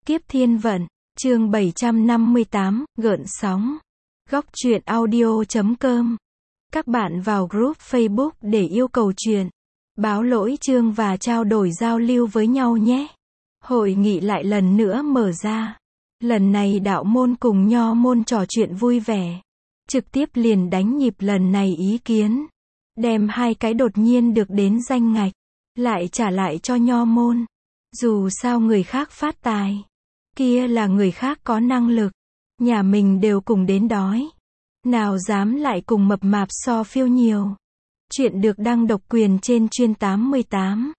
Kiếp thiên vận, chương 758, gợn sóng. Góc truyện audio.com. Các bạn vào group Facebook để yêu cầu truyện, báo lỗi chương và trao đổi giao lưu với nhau nhé. Hội nghị lại lần nữa mở ra. Lần này đạo môn cùng nho môn trò chuyện vui vẻ. Trực tiếp liền đánh nhịp lần này ý kiến. Đem hai cái đột nhiên được đến danh ngạch, lại trả lại cho nho môn. Dù sao người khác phát tài, kia là người khác có năng lực. Nhà mình đều cùng đến đói. Nào dám lại cùng mập mạp so phiêu nhiều. Chuyện được đăng độc quyền trên chuyên 88.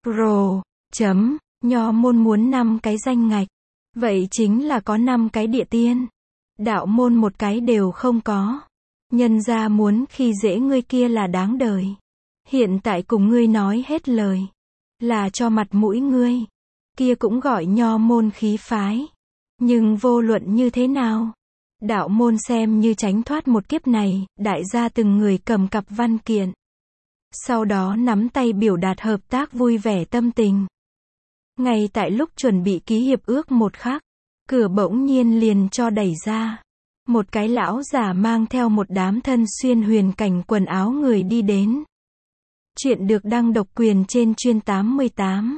Nho môn muốn 5 cái danh ngạch. Vậy chính là có 5 cái địa tiên. Đạo môn một cái đều không có. Nhân ra muốn khi dễ ngươi kia là đáng đời. Hiện tại cùng ngươi nói hết lời, là cho mặt mũi ngươi. Kia cũng gọi nho môn khí phái. Nhưng vô luận như thế nào, đạo môn xem như tránh thoát một kiếp này, đại gia từng người cầm cặp văn kiện. Sau đó nắm tay biểu đạt hợp tác vui vẻ tâm tình. Ngay tại lúc chuẩn bị ký hiệp ước một khắc, cửa bỗng nhiên liền cho đẩy ra. Một cái lão già mang theo một đám thân xuyên huyền cảnh quần áo người đi đến. Chuyện được đăng độc quyền trên chuyên 88.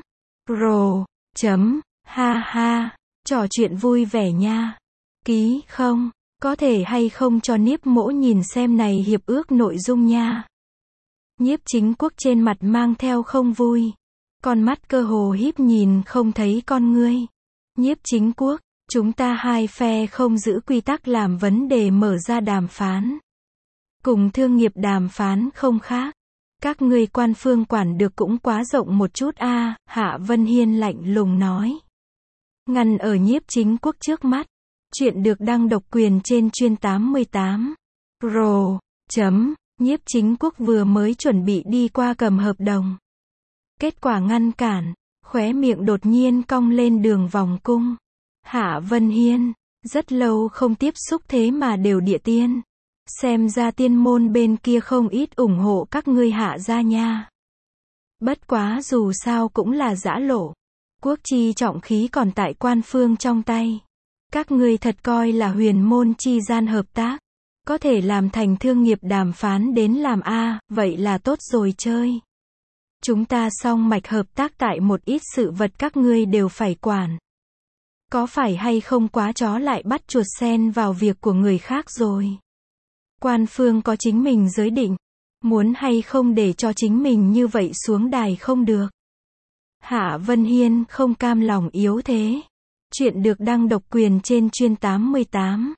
Trò chuyện vui vẻ nha. Ký không? Có thể hay không cho Niếp Mỗ nhìn xem này hiệp ước nội dung nha. Nhiếp Chính Quốc trên mặt mang theo không vui. Con mắt cơ hồ híp nhìn không thấy con ngươi. Nhiếp Chính Quốc, chúng ta hai phe không giữ quy tắc làm vấn đề mở ra đàm phán. Cùng thương nghiệp đàm phán không khác. Các ngươi quan phương quản được cũng quá rộng một chút a. Hạ Vân Hiên lạnh lùng nói. Ngăn ở Nhiếp Chính Quốc trước mắt. Chuyện được đăng độc quyền trên chuyên 88. Nhiếp Chính Quốc vừa mới chuẩn bị đi qua cầm hợp đồng. Kết quả ngăn cản, khóe miệng đột nhiên cong lên đường vòng cung. Hạ Vân Hiên, rất lâu không tiếp xúc thế mà đều địa tiên. Xem ra tiên môn bên kia không ít ủng hộ các ngươi Hạ gia nha. Bất quá dù sao cũng là giã lộ. Quốc chi trọng khí còn tại quan phương trong tay. Các ngươi thật coi là huyền môn chi gian hợp tác. Có thể làm thành thương nghiệp đàm phán đến làm a, vậy là tốt rồi chơi. Chúng ta song mạch hợp tác tại một ít sự vật các ngươi đều phải quản. Có phải hay không quá chó lại bắt chuột sen vào việc của người khác rồi. Quan phương có chính mình giới định. Muốn hay không để cho chính mình như vậy xuống đài không được. Hạ Vân Hiên không cam lòng yếu thế. Chuyện được đăng độc quyền trên chuyên 88.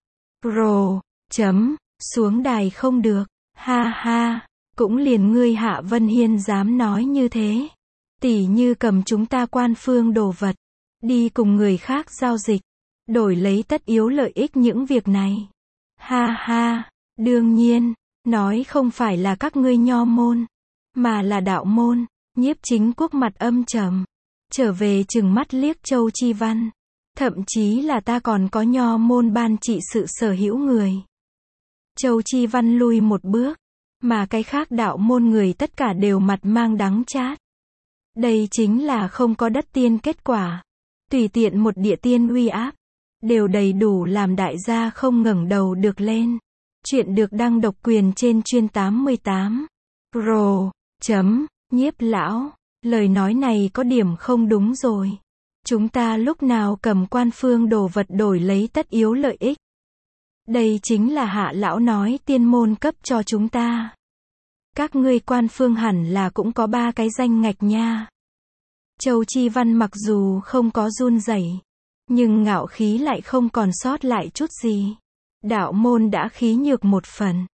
Xuống đài không được. Cũng liền ngươi Hạ Vân Hiên dám nói như thế. Tỉ như cầm chúng ta quan phương đồ vật. Đi cùng người khác giao dịch. Đổi lấy tất yếu lợi ích những việc này. Đương nhiên, nói không phải là các ngươi nho môn, mà là đạo môn. Nhiếp Chính Quốc mặt âm trầm. Trở về trừng mắt liếc Châu Chi Văn. Thậm chí là ta còn có nho môn ban trị sự sở hữu người. Châu Chi Văn lui một bước. Mà cái khác đạo môn người tất cả đều mặt mang đắng chát. Đây chính là không có đất tiên kết quả. Tùy tiện một địa tiên uy áp. Đều đầy đủ làm đại gia không ngẩng đầu được lên. Chuyện được đăng độc quyền trên chuyên 88. Nhiếp lão, lời nói này có điểm không đúng rồi. Chúng ta lúc nào cầm quan phương đồ vật đổi lấy tất yếu lợi ích. Đây chính là Hạ lão nói tiên môn cấp cho chúng ta. Các ngươi quan phương hẳn là cũng có 3 cái danh ngạch nha. Châu Chi Văn mặc dù không có run rẩy, nhưng ngạo khí lại không còn sót lại chút gì. Đạo môn đã khí nhược một phần.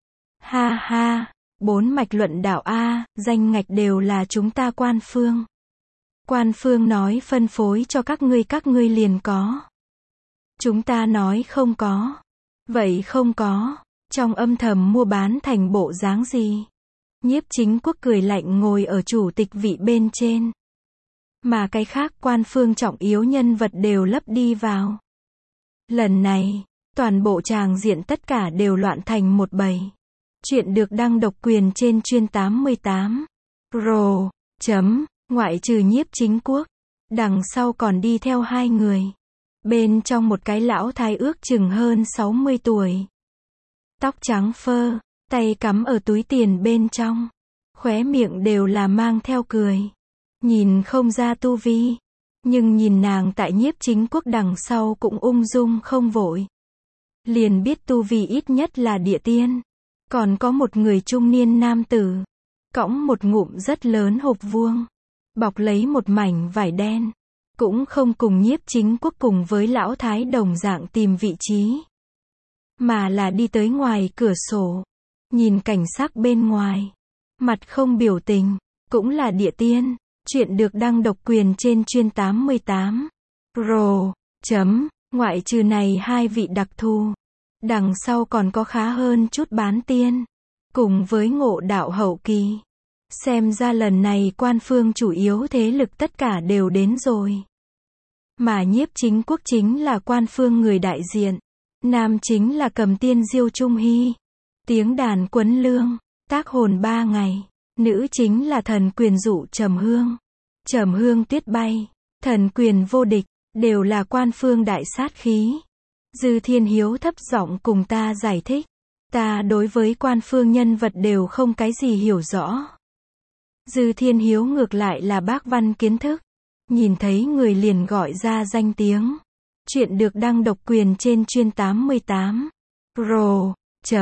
4 mạch luận đạo a, danh ngạch đều là chúng ta quan phương. Quan phương nói phân phối cho các ngươi liền có. Chúng ta nói không có. Vậy không có, trong âm thầm mua bán thành bộ dáng gì? Nhiếp Chính Quốc cười lạnh ngồi ở chủ tịch vị bên trên. Mà cái khác quan phương trọng yếu nhân vật đều lấp đi vào. Lần này, toàn bộ tràng diện tất cả đều loạn thành một bầy. Chuyện được đăng độc quyền trên chuyên 88. Ngoại trừ Nhiếp Chính Quốc, đằng sau còn đi theo 2 người. Bên trong một cái lão thái ước chừng hơn 60 tuổi. Tóc trắng phơ, tay cắm ở túi tiền bên trong. Khóe miệng đều là mang theo cười. Nhìn không ra tu vi. Nhưng nhìn nàng tại Nhiếp Chính Quốc đằng sau cũng ung dung không vội. Liền biết tu vi ít nhất là địa tiên. Còn có một người trung niên nam tử. Cõng một ngụm rất lớn hộp vuông. Bọc lấy một mảnh vải đen. Cũng không cùng Nhiếp Chính Quốc cùng với lão thái đồng dạng tìm vị trí. Mà là đi tới ngoài cửa sổ. Nhìn cảnh sắc bên ngoài. Mặt không biểu tình. Cũng là địa tiên. Chuyện được đăng độc quyền trên chuyên 88. Pro. Ngoại trừ này hai vị đặc thù. Đằng sau còn có khá hơn chút bán tiên. Cùng với ngộ đạo hậu kỳ. Xem ra lần này quan phương chủ yếu thế lực tất cả đều đến rồi. Mà Nhiếp Chính Quốc chính là quan phương người đại diện. Nam chính là Cầm Tiên Diêu Trung Hy. Tiếng đàn quấn lương. Tác hồn 3 ngày. Nữ chính là thần quyền dụ Trầm Hương. Trầm Hương tuyết bay. Thần quyền vô địch. Đều là quan phương đại sát khí. Dư Thiên Hiếu thấp giọng cùng ta giải thích. Ta đối với quan phương nhân vật đều không cái gì hiểu rõ. Dư Thiên Hiếu ngược lại là bác văn kiến thức. Nhìn thấy người liền gọi ra danh tiếng. Chuyện được đăng độc quyền trên chuyên 88. Pro.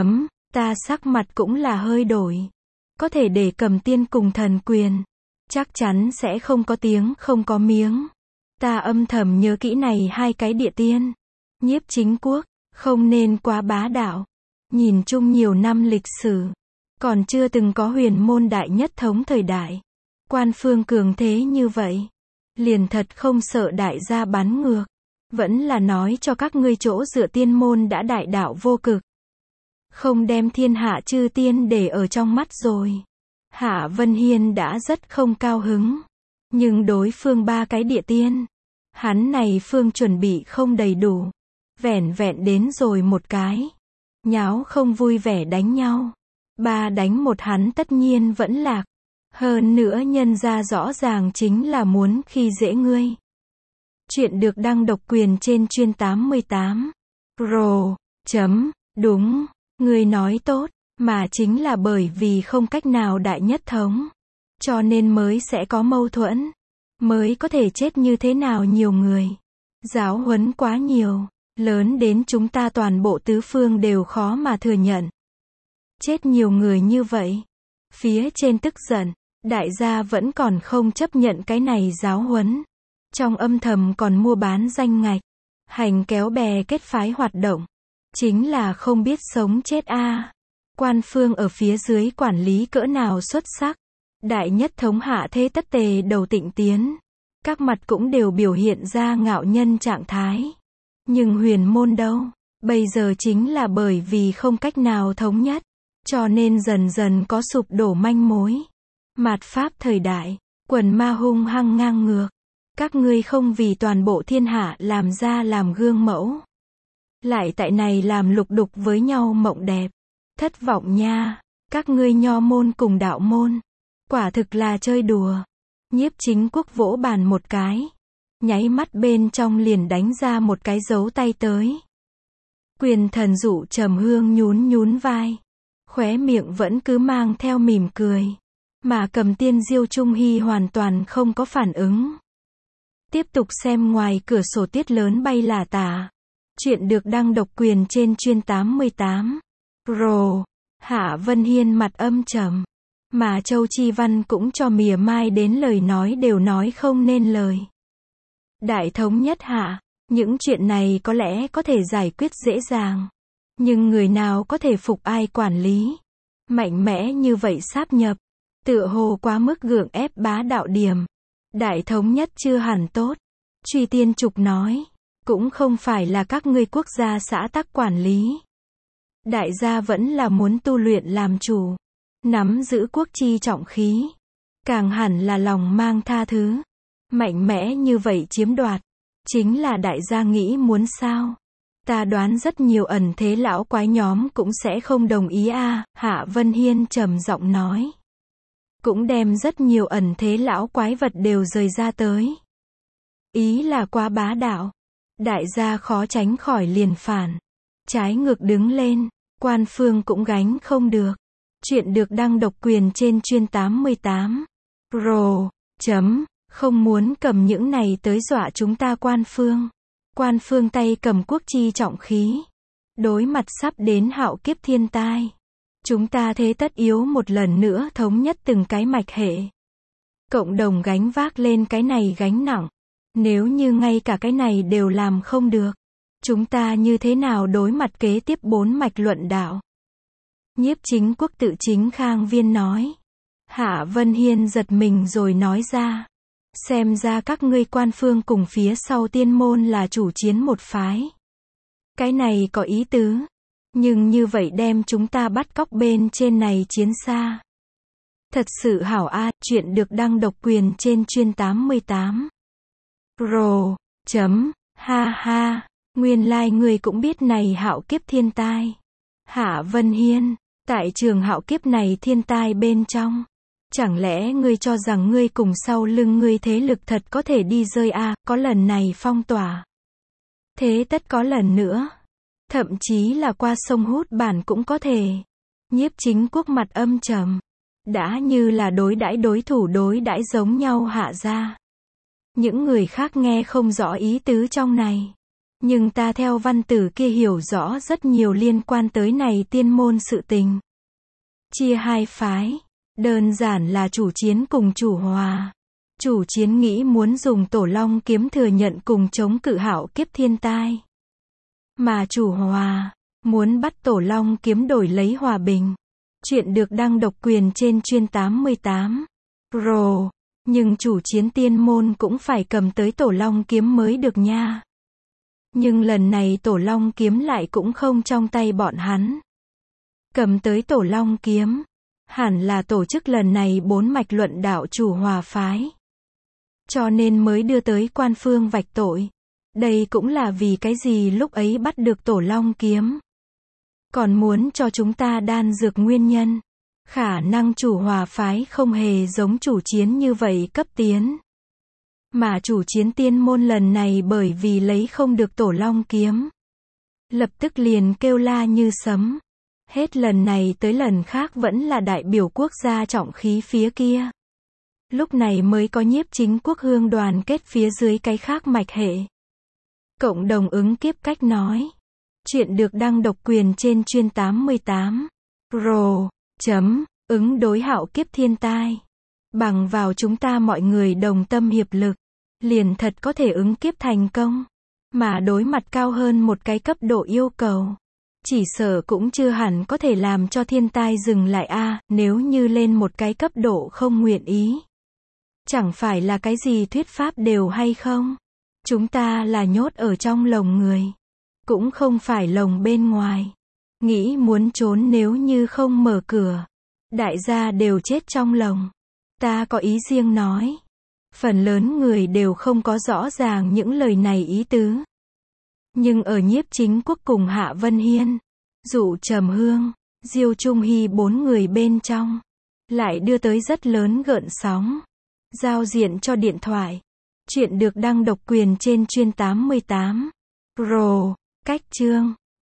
Ta sắc mặt cũng là hơi đổi. Có thể để Cầm Tiên cùng thần quyền. Chắc chắn sẽ không có tiếng không có miếng. Ta âm thầm nhớ kỹ này hai cái địa tiên. Nhiếp Chính Quốc, không nên quá bá đạo. Nhìn chung nhiều năm lịch sử. Còn chưa từng có huyền môn đại nhất thống thời đại. Quan phương cường thế như vậy. Liền thật không sợ đại gia bắn ngược. Vẫn là nói cho các ngươi chỗ dựa tiên môn đã đại đạo vô cực. Không đem thiên hạ chư tiên để ở trong mắt rồi. Hạ Vân Hiên đã rất không cao hứng. Nhưng đối phương ba cái địa tiên. Hắn này phương chuẩn bị không đầy đủ. Vẻn vẹn đến rồi một cái. Nháo không vui vẻ đánh nhau. 3 đánh 1 hắn tất nhiên vẫn lạc. Hơn nữa nhân ra rõ ràng chính là muốn khi dễ ngươi. Chuyện được đăng độc quyền trên chuyên 88. Pro. Đúng. Ngươi nói tốt. Mà chính là bởi vì không cách nào đại nhất thống. Cho nên mới sẽ có mâu thuẫn. Mới có thể chết như thế nào nhiều người. Giáo huấn quá nhiều. Lớn đến chúng ta toàn bộ tứ phương đều khó mà thừa nhận. Chết nhiều người như vậy. Phía trên tức giận. Đại gia vẫn còn không chấp nhận cái này giáo huấn. Trong âm thầm còn mua bán danh ngạch. Hành kéo bè kết phái hoạt động. Chính là không biết sống chết a. Quan phương ở phía dưới quản lý cỡ nào xuất sắc. Đại nhất thống hạ thế tất tề đầu tịnh tiến. Các mặt cũng đều biểu hiện ra ngạo nhân trạng thái. Nhưng huyền môn đâu? Bây giờ chính là bởi vì không cách nào thống nhất. Cho nên dần dần có sụp đổ manh mối. Mạt Pháp thời đại. Quần ma hung hăng ngang ngược. Các ngươi không vì toàn bộ thiên hạ làm ra làm gương mẫu. Lại tại này làm lục đục với nhau mộng đẹp. Thất vọng nha. Các ngươi nho môn cùng đạo môn. Quả thực là chơi đùa. Nhiếp Chính Quốc vỗ bàn một cái. Nháy mắt bên trong liền đánh ra một cái dấu tay tới. Quyền thần dụ Trầm Hương nhún vai. Khóe miệng vẫn cứ mang theo mỉm cười. Mà Cầm Tiên Diêu Trung Hy hoàn toàn không có phản ứng. Tiếp tục xem ngoài cửa sổ tiết lớn bay lả tả. Chuyện được đăng độc quyền trên chuyên 88. Pro. Hạ Vân Hiên mặt âm trầm. Mà Châu Chi Văn cũng cho mỉa mai đến lời nói đều nói không nên lời. Đại thống nhất hạ. Những chuyện này có lẽ có thể giải quyết dễ dàng. Nhưng người nào có thể phục ai quản lý. Mạnh mẽ như vậy sáp nhập. Tựa hồ quá mức gượng ép bá đạo điểm. Đại thống nhất chưa hẳn tốt. Truy Tiên Trục nói. Cũng không phải là các ngươi quốc gia xã tắc quản lý. Đại gia vẫn là muốn tu luyện làm chủ. Nắm giữ quốc chi trọng khí. Càng hẳn là lòng mang tha thứ. Mạnh mẽ như vậy chiếm đoạt. Chính là đại gia nghĩ muốn sao. Ta đoán rất nhiều ẩn thế lão quái nhóm cũng sẽ không đồng ý a. Hạ Vân Hiên trầm giọng nói. Cũng đem rất nhiều ẩn thế lão quái vật đều rời ra tới. Ý là quá bá đạo. Đại gia khó tránh khỏi liền phản. Trái ngược đứng lên, quan phương cũng gánh không được. Chuyện được đăng độc quyền trên chuyên 88. Pro. Không muốn cầm những này tới dọa chúng ta quan phương. Quan phương tay cầm quốc chi trọng khí. Đối mặt sắp đến hạo kiếp thiên tai. Chúng ta thế tất yếu một lần nữa thống nhất từng cái mạch hệ. Cộng đồng gánh vác lên cái này gánh nặng. Nếu như ngay cả cái này đều làm không được. Chúng ta như thế nào đối mặt kế tiếp 4 mạch luận đạo? Nhiếp Chính Quốc tự chính khang viên nói. Hạ Vân Hiên giật mình rồi nói ra. Xem ra các ngươi quan phương cùng phía sau tiên môn là chủ chiến một phái. Cái này có ý tứ. Nhưng như vậy đem chúng ta bắt cóc bên trên này chiến xa. Thật sự hảo a, chuyện được đăng độc quyền trên chuyên 88. Pro. Ha ha, nguyên lai người cũng biết này hạo kiếp thiên tai. Hạ Vân Hiên, tại trường hạo kiếp này thiên tai bên trong. Chẳng lẽ ngươi cho rằng ngươi cùng sau lưng ngươi thế lực thật có thể đi rơi a, có lần này phong tỏa. Thế tất có lần nữa. Thậm chí là qua sông hút bản cũng có thể. Nhiếp Chính Quốc mặt âm trầm. Đã như là đối đãi đối thủ đối đãi giống nhau hạ ra. Những người khác nghe không rõ ý tứ trong này. Nhưng ta theo văn tử kia hiểu rõ rất nhiều liên quan tới này tiên môn sự tình. Chia hai phái. Đơn giản là chủ chiến cùng chủ hòa. Chủ chiến nghĩ muốn dùng Tổ Long kiếm thừa nhận cùng chống cự hạo kiếp thiên tai. Mà chủ hòa, muốn bắt Tổ Long kiếm đổi lấy hòa bình. Chuyện được đăng độc quyền trên chuyên 88. Pro. Nhưng chủ chiến tiên môn cũng phải cầm tới Tổ Long kiếm mới được nha. Nhưng lần này Tổ Long kiếm lại cũng không trong tay bọn hắn. Cầm tới Tổ Long kiếm. Hẳn là tổ chức lần này 4 mạch luận đạo chủ hòa phái. Cho nên mới đưa tới quan phương vạch tội. Đây cũng là vì cái gì lúc ấy bắt được Tổ Long kiếm. Còn muốn cho chúng ta đan dược nguyên nhân. Khả năng chủ hòa phái không hề giống chủ chiến như vậy cấp tiến. Mà chủ chiến tiên môn lần này bởi vì lấy không được Tổ Long kiếm. Lập tức liền kêu la như sấm. Hết lần này tới lần khác vẫn là đại biểu quốc gia trọng khí phía kia. Lúc này mới có Nhiếp Chính Quốc hương đoàn kết phía dưới cái khác mạch hệ. Cộng đồng ứng kiếp cách nói. Chuyện được đăng độc quyền trên chuyên 88. Pro. Ứng đối hạo kiếp thiên tai. Bằng vào chúng ta mọi người đồng tâm hiệp lực. Liền thật có thể ứng kiếp thành công. Mà đối mặt cao hơn một cái cấp độ yêu cầu. Chỉ sợ cũng chưa hẳn có thể làm cho thiên tai dừng lại a, nếu như lên một cái cấp độ không nguyện ý. Chẳng phải là cái gì thuyết pháp đều hay không? Chúng ta là nhốt ở trong lồng người. Cũng không phải lồng bên ngoài. Nghĩ muốn trốn nếu như không mở cửa. Đại gia đều chết trong lồng. Ta có ý riêng nói. Phần lớn người đều không có rõ ràng những lời này ý tứ. Nhưng ở Nhiếp Chính Quốc cùng Hạ Vân Hiên, Dụ Trầm Hương, Diêu Trung Hy 4 người bên trong, lại đưa tới rất lớn gợn sóng. Giao diện cho điện thoại. Chuyện được đăng độc quyền trên chuyên 88. Pro. Cách chương.